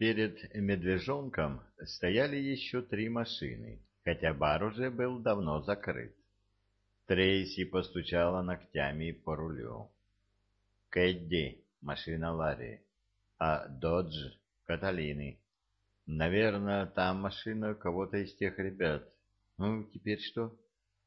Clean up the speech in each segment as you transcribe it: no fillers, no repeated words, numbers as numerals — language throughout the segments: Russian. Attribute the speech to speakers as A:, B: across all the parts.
A: Перед медвежонком стояли еще три машины, хотя бар уже был давно закрыт. Трейси постучала ногтями по рулю. Кэдди — машина Ларри, а Додж — Каталины. Наверное, там машина кого-то из тех ребят. Ну, теперь что?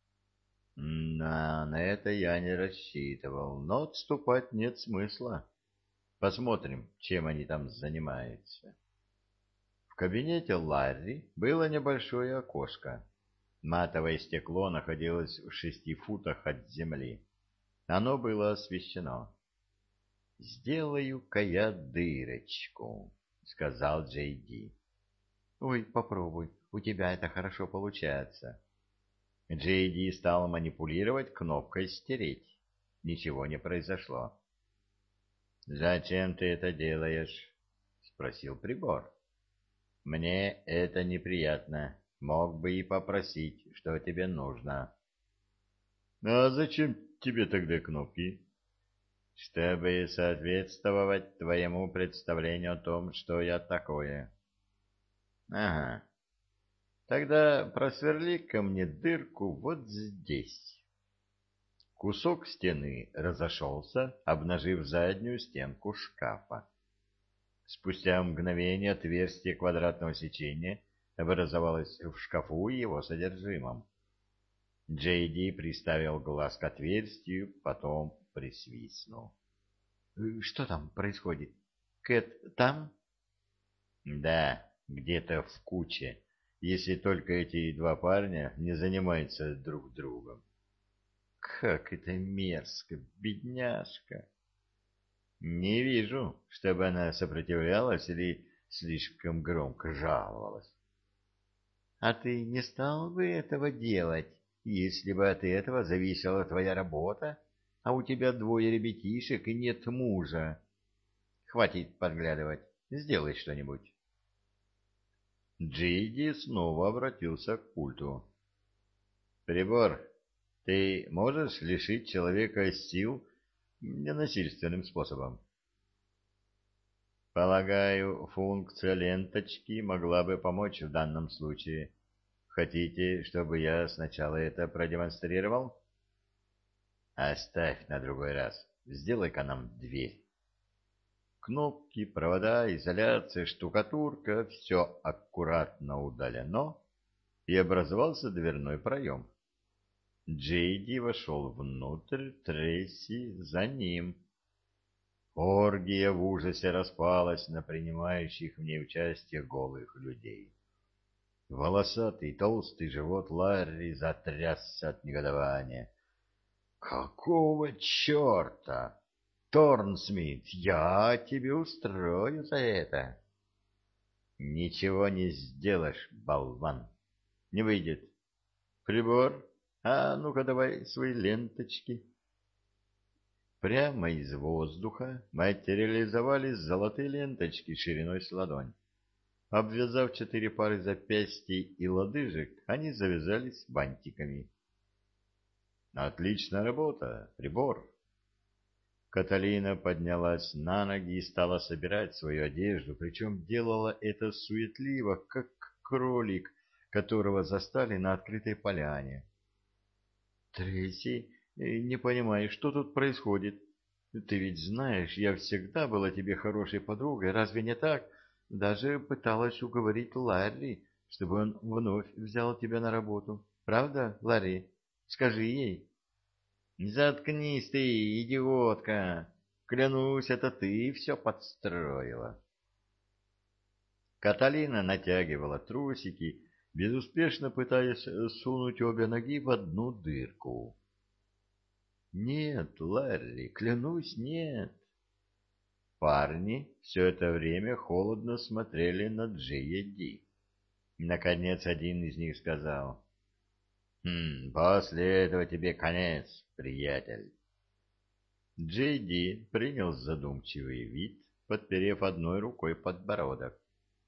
A: На это я не рассчитывал, но отступать нет смысла. Посмотрим, чем они там занимаются. В кабинете Ларри было небольшое окошко. Матовое стекло находилось в 6 футах от земли. Оно было освещено. «Сделаю-ка я дырочку», — сказал Джей Ди. «Ой, попробуй, у тебя это хорошо получается». Джей Ди стал манипулировать кнопкой «Стереть». Ничего не произошло. «Зачем ты это делаешь?» — спросил прибор. «Мне это неприятно. Мог бы и попросить, что тебе нужно». «А зачем тебе тогда кнопки?» «Чтобы соответствовать твоему представлению о том, что я такое». «Ага. Тогда просверли-ка мне дырку вот здесь». Кусок стены разошелся, обнажив заднюю стенку шкафа. Спустя мгновение отверстие квадратного сечения образовалось в шкафу и его содержимом. Джейди приставил глаз к отверстию, потом присвистнул. Что там происходит? Кэт там? Да, где-то в куче, если только эти два парня не занимаются друг другом. Как это мерзко, бедняжка. Не вижу, чтобы она сопротивлялась или слишком громко жаловалась. А ты не стал бы этого делать, если бы от этого зависела твоя работа, а у тебя двое ребятишек и нет мужа? Хватит подглядывать, сделай что-нибудь. Джиди снова обратился к пульту. Прибор, ты можешь лишить человека сил ненасильственным способом? Полагаю, функция ленточки могла бы помочь в данном случае. Хотите, чтобы я сначала это продемонстрировал? Оставь на другой раз. Сделай-ка нам дверь. Кнопки, провода, изоляция, штукатурка — все аккуратно удалено, и образовался дверной проем. Джейди вошел внутрь, Трейси за ним. Оргия в ужасе распалась на принимающих в ней участие голых людей. Волосатый толстый живот Ларри затрясся от негодования. «Какого черта? Торнсмит, я тебе устрою за это!» «Ничего не сделаешь, болван! Не выйдет! Прибор, а ну-ка давай свои ленточки!» Прямо из воздуха материализовались золотые ленточки шириной с ладонь. Обвязав 4 пары запястий и лодыжек, они завязались бантиками. «Отличная работа, прибор!» Каталина поднялась на ноги и стала собирать свою одежду, причем делала это суетливо, как кролик, которого застали на открытой поляне. «Трейси, не понимаю, что тут происходит? Ты ведь знаешь, я всегда была тебе хорошей подругой, разве не так? Даже пыталась уговорить Ларри, чтобы он вновь взял тебя на работу. Правда, Ларри? Скажи ей». «Заткнись ты, идиотка! Клянусь, это ты все подстроила!» Каталина натягивала трусики, безуспешно пытаясь сунуть обе ноги в одну дырку. «Нет, Ларри, клянусь, нет!» Парни все это время холодно смотрели на Джея Ди. Наконец один из них сказал: после этого тебе конец, приятель». Джей Ди принял задумчивый вид, подперев одной рукой подбородок.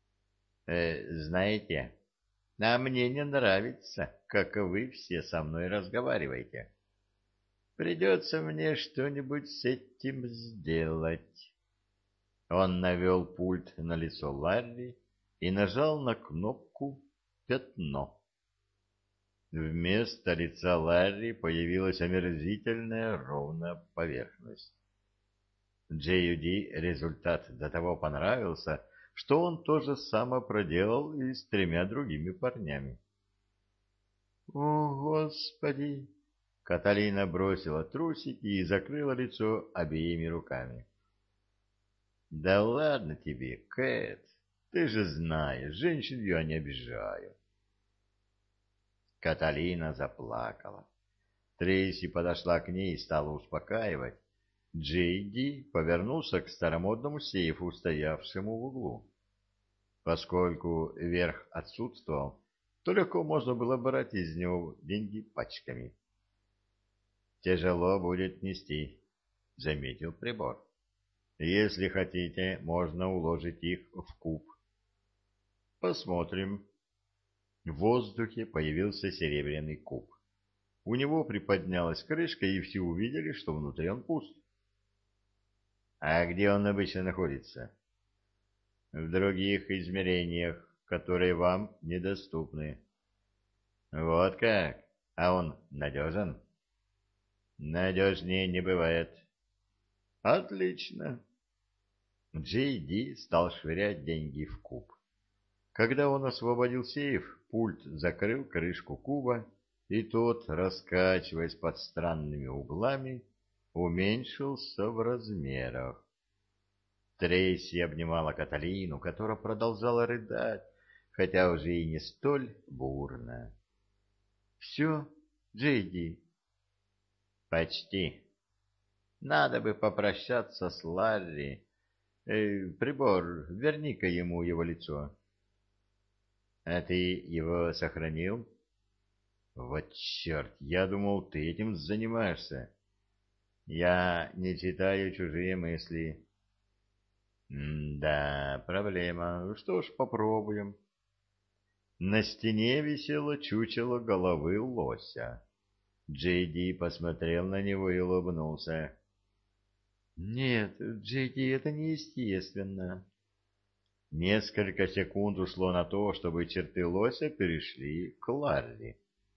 A: Знаете, а мне не нравится, как вы все со мной разговариваете. Придется мне что-нибудь с этим сделать». Он навел пульт на лицо Ларри и нажал на кнопку «Пятно». Вместо лица Ларри появилась омерзительная ровная поверхность. Джей-Ди результат до того понравился, что он то же самое проделал и с 3 другими парнями. «О, Господи!» Каталина бросила трусики и закрыла лицо обеими руками. «Да ладно тебе, Кэт, ты же знаешь, женщин я не обижаю». Каталина заплакала. Трейси подошла к ней и стала успокаивать. Джейди повернулся к старомодному сейфу, стоявшему в углу. Поскольку верх отсутствовал, то легко можно было брать из него деньги пачками. «Тяжело будет нести», — заметил прибор. «Если хотите, можно уложить их в куб». «Посмотрим». В воздухе появился серебряный куб. У него приподнялась крышка, и все увидели, что внутри он пуст. «А где он обычно находится?» «В других измерениях, которые вам недоступны». «Вот как? А он надежен?» «Надежнее не бывает». «Отлично». Джей Ди стал швырять деньги в куб. Когда он освободил сейф, пульт закрыл крышку куба, и тот, раскачиваясь под странными углами, уменьшился в размерах. Трейси обнимала Каталину, которая продолжала рыдать, хотя уже и не столь бурно. — Все, Джейди? — Почти. Надо бы попрощаться с Ларри. Прибор, верни-ка ему его лицо. — А ты его сохранил? — Вот черт, я думал, ты этим занимаешься. — Я не читаю чужие мысли. — Да, проблема. Что ж, попробуем. На стене висело чучело головы лося. Джейди посмотрел на него и улыбнулся. «Нет, Джейди, это неестественно». Несколько секунд ушло на то, чтобы черты лося перешли к Ларри.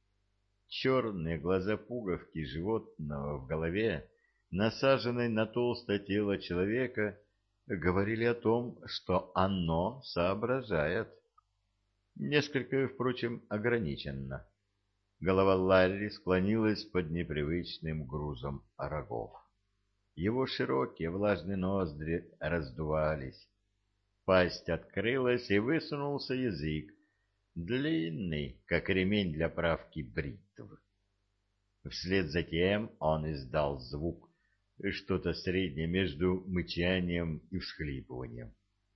A: Черные глаза-пуговки животного в голове, насаженной на толстое тело человека, говорили о том, что оно соображает. Несколько, впрочем, ограниченно. Голова Ларри склонилась под непривычным грузом рогов. Его широкие влажные ноздри раздувались. Пасть открылась, и высунулся язык, длинный, как ремень для правки бритв. Вслед за тем он издал звук, что-то среднее между мычанием и всхлипыванием.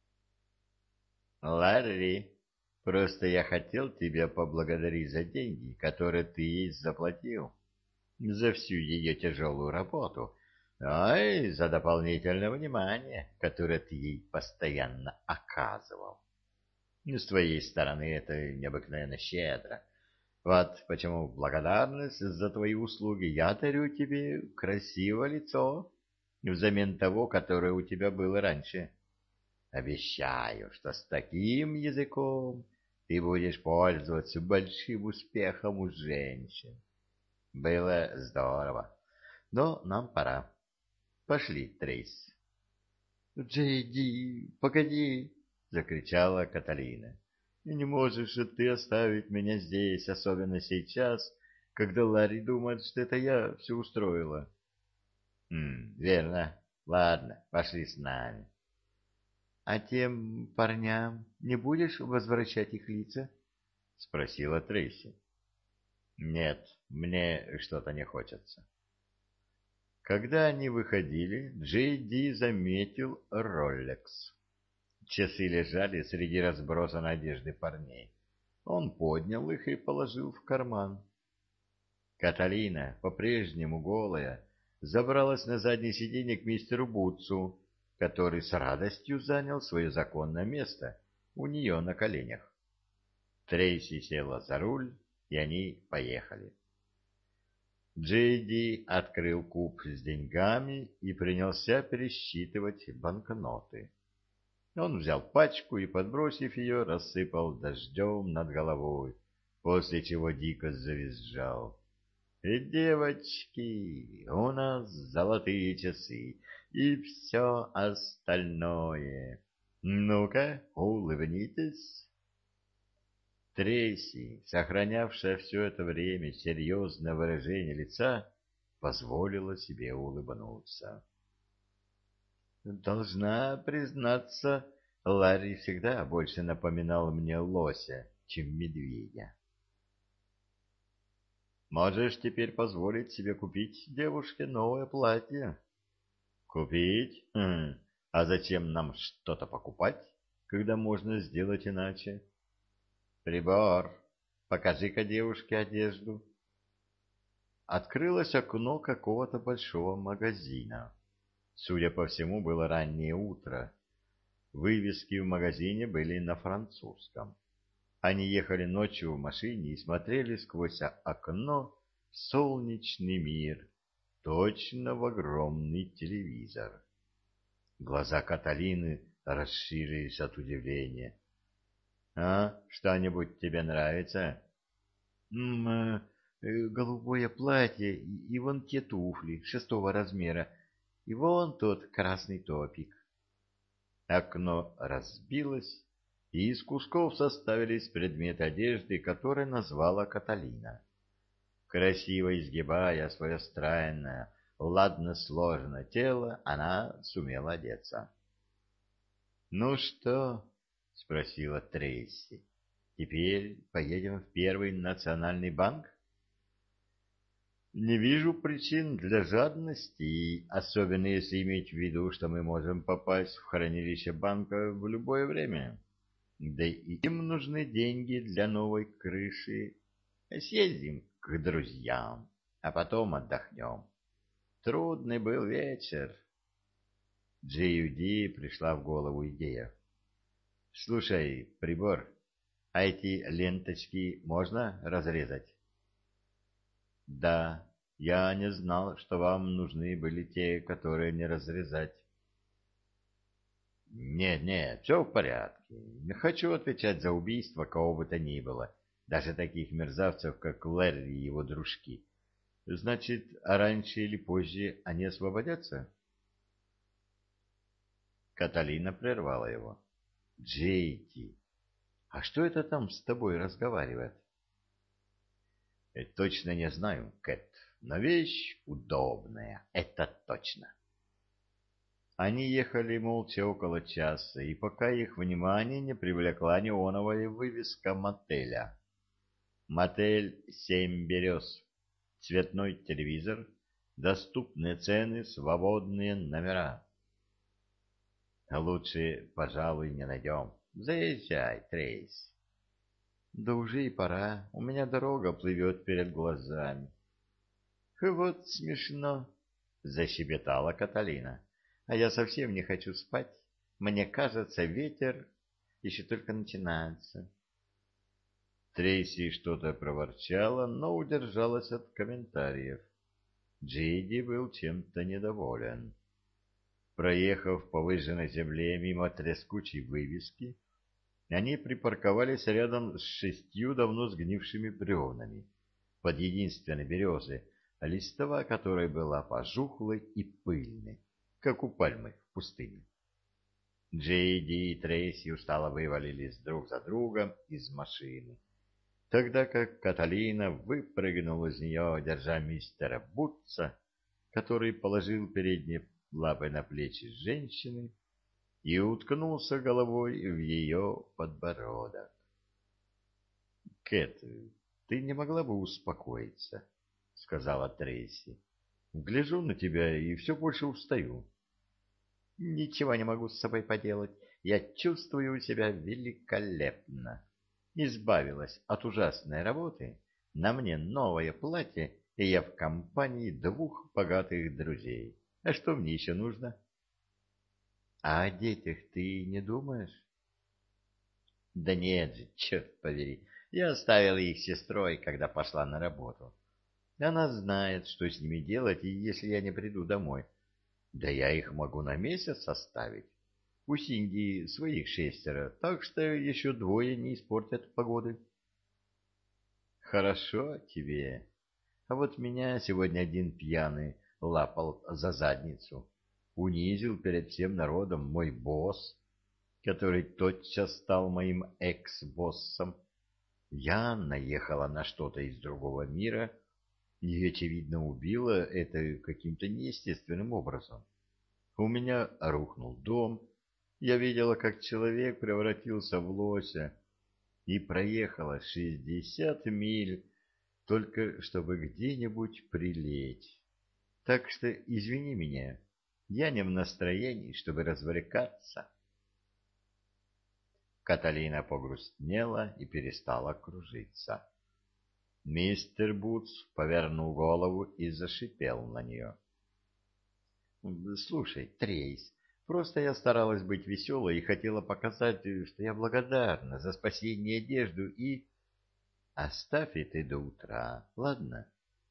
A: «Ларри, просто я хотел тебя поблагодарить за деньги, которые ты ей заплатил, за всю ее тяжелую работу, и за дополнительное внимание, которое ты ей постоянно оказывал. С твоей стороны это необыкновенно щедро. Вот почему в благодарность за твои услуги я дарю тебе красивое лицо взамен того, которое у тебя было раньше. Обещаю, что с таким языком ты будешь пользоваться большим успехом у женщин. Было здорово, но нам пора. Пошли, Трейс. — Джейди, погоди! — закричала Каталина. — Не можешь же ты оставить меня здесь, особенно сейчас, когда Ларри думает, что это я все устроила. — Верно. Ладно, пошли с нами. — А тем парням не будешь возвращать их лица? — спросила Трейси. — Нет, мне что-то не хочется. Когда они выходили, Джей Ди заметил Роллекс. Часы лежали среди разбросанной одежды парней. Он поднял их и положил в карман. Каталина, по-прежнему голая, забралась на заднее сиденье к мистеру Бутсу, который с радостью занял свое законное место у нее на коленях. Трейси села за руль, и они поехали. Джейди открыл куб с деньгами и принялся пересчитывать банкноты. Он взял пачку и, подбросив ее, рассыпал дождем над головой, после чего дико завизжал. И, девочки, у нас золотые часы и все остальное. Ну-ка, улыбнитесь. Трейси, сохранявшая все это время серьезное выражение лица, позволила себе улыбнуться. Должна признаться, Ларри всегда больше напоминал мне лося, чем медведя. Можешь теперь позволить себе купить девушке новое платье. Купить? А зачем нам что-то покупать, когда можно сделать иначе? Прибор, покажи-ка девушке одежду. Открылось окно какого-то большого магазина. Судя по всему, было раннее утро. Вывески в магазине были на французском. Они ехали ночью в машине и смотрели сквозь окно в солнечный мир, точно в огромный телевизор. Глаза Каталины расширились от удивления. — А, что-нибудь тебе нравится? Голубое платье и вон те туфли 6-го размера, и вон тот красный топик. Окно разбилось, и из кусков составились предметы одежды, которые назвала Каталина. Красиво изгибая свое стройное, ладно сложенное тело, она сумела одеться. — Ну что? — спросила Трейси. — Теперь поедем в Первый национальный банк? — Не вижу причин для жадности, особенно если иметь в виду, что мы можем попасть в хранилище банка в любое время. Да и им нужны деньги для новой крыши. Съездим к друзьям, а потом отдохнем. Трудный был вечер. Джиуди пришла в голову идея. — Слушай, прибор, а эти ленточки можно разрезать? — Да, я не знал, что вам нужны были те, которые не разрезать. — Нет, все в порядке. Не хочу отвечать за убийство кого бы то ни было, даже таких мерзавцев, как Лерри и его дружки. Значит, а раньше или позже они освободятся? Каталина прервала его. — Джейти, а что это там с тобой разговаривает? — Точно не знаю, Кэт, но вещь удобная, это точно. Они ехали молча около часа, и пока их внимание не привлекла неоновая вывеска мотеля. Мотель «Семь берез», цветной телевизор, доступные цены, свободные номера. Лучше, пожалуй, не найдем. Заезжай, Трейс. Да уже и пора, у меня дорога плывет перед глазами. Вот смешно, защебетала Каталина. А я совсем не хочу спать. Мне кажется, ветер еще только начинается. Трейси что-то проворчала, но удержалась от комментариев. Джиди был чем-то недоволен. Проехав по выжженной земле мимо трескучей вывески, они припарковались рядом с 6 давно сгнившими бревнами под единственной березой, листва которой была пожухлой и пыльной, как у пальмы в пустыне. Джейди и Трейси устало вывалились друг за другом из машины, тогда как Каталина выпрыгнула из нее, держа мистера Бутса, который положил передние лапы на плечи женщины и уткнулся головой в ее подбородок. — Кэт, ты не могла бы успокоиться? — сказала Трейси. — Гляжу на тебя и все больше устаю. — Ничего не могу с собой поделать. Я чувствую себя великолепно. Избавилась от ужасной работы, на мне новое платье, и я в компании 2 богатых друзей. А что мне еще нужно? — А о детях ты не думаешь? — Да нет же, черт побери, я оставила их сестрой, когда пошла на работу. Она знает, что с ними делать, и если я не приду домой, да я их могу на месяц оставить. У Синди своих 6, так что еще 2 не испортят погоды. Хорошо тебе. А вот меня сегодня один пьяный лапал за задницу. Унизил перед всем народом мой босс, который тотчас стал моим экс-боссом. Я наехала на что-то из другого мира и, очевидно, убила это каким-то неестественным образом. У меня рухнул дом. Я видела, как человек превратился в лося и проехала 60 миль, только чтобы где-нибудь прилечь. Так что извини меня, я не в настроении, чтобы развлекаться. Каталина погрустнела и перестала кружиться. Мистер Бутс повернул голову и зашипел на нее. — Слушай, Трейс, просто я старалась быть веселой и хотела показать, что я благодарна за спасение одежду и... Оставь это до утра, ладно?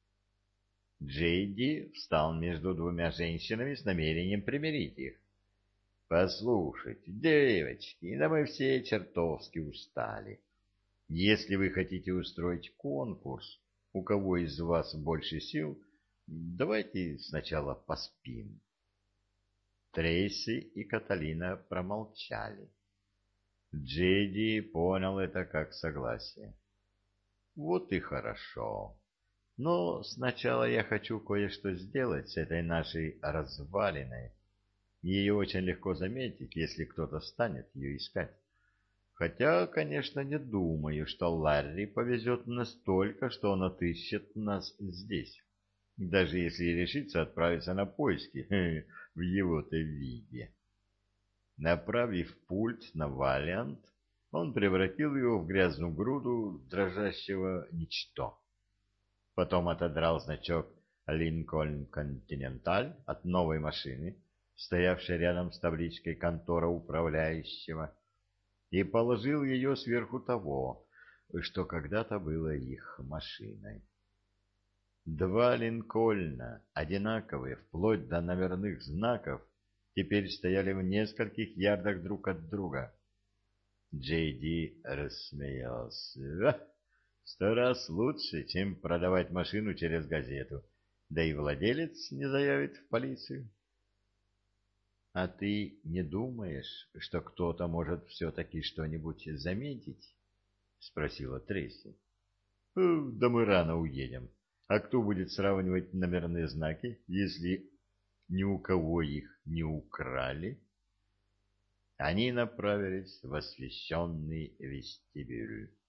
A: Джейди встал между двумя женщинами с намерением примирить их. — Послушайте, девочки, да мы все чертовски устали. Если вы хотите устроить конкурс, у кого из вас больше сил, давайте сначала поспим. Трейси и Каталина промолчали. Джейди понял это как согласие. Вот и хорошо. Но сначала я хочу кое-что сделать с этой нашей развалиной. Ее очень легко заметить, если кто-то станет ее искать. Хотя, конечно, не думаю, что Ларри повезет настолько, что он отыщет нас здесь. Даже если решится отправиться на поиски в его-то виде. Направив пульт на Валиант, он превратил его в грязную груду дрожащего ничто. Потом отодрал значок «Линкольн Континенталь» от новой машины, стоявшей рядом с табличкой «Контора управляющего», и положил ее сверху того, что когда-то было их машиной. 2 Линкольна, одинаковые вплоть до номерных знаков, теперь стояли в нескольких ярдах друг от друга. Джейди рассмеялся. 100 раз лучше, чем продавать машину через газету, да и владелец не заявит в полицию. — А ты не думаешь, что кто-то может все-таки что-нибудь заметить? — спросила Трейси. — Да мы рано уедем. А кто будет сравнивать номерные знаки, если ни у кого их не украли? Они направились в освещенный вестибюль.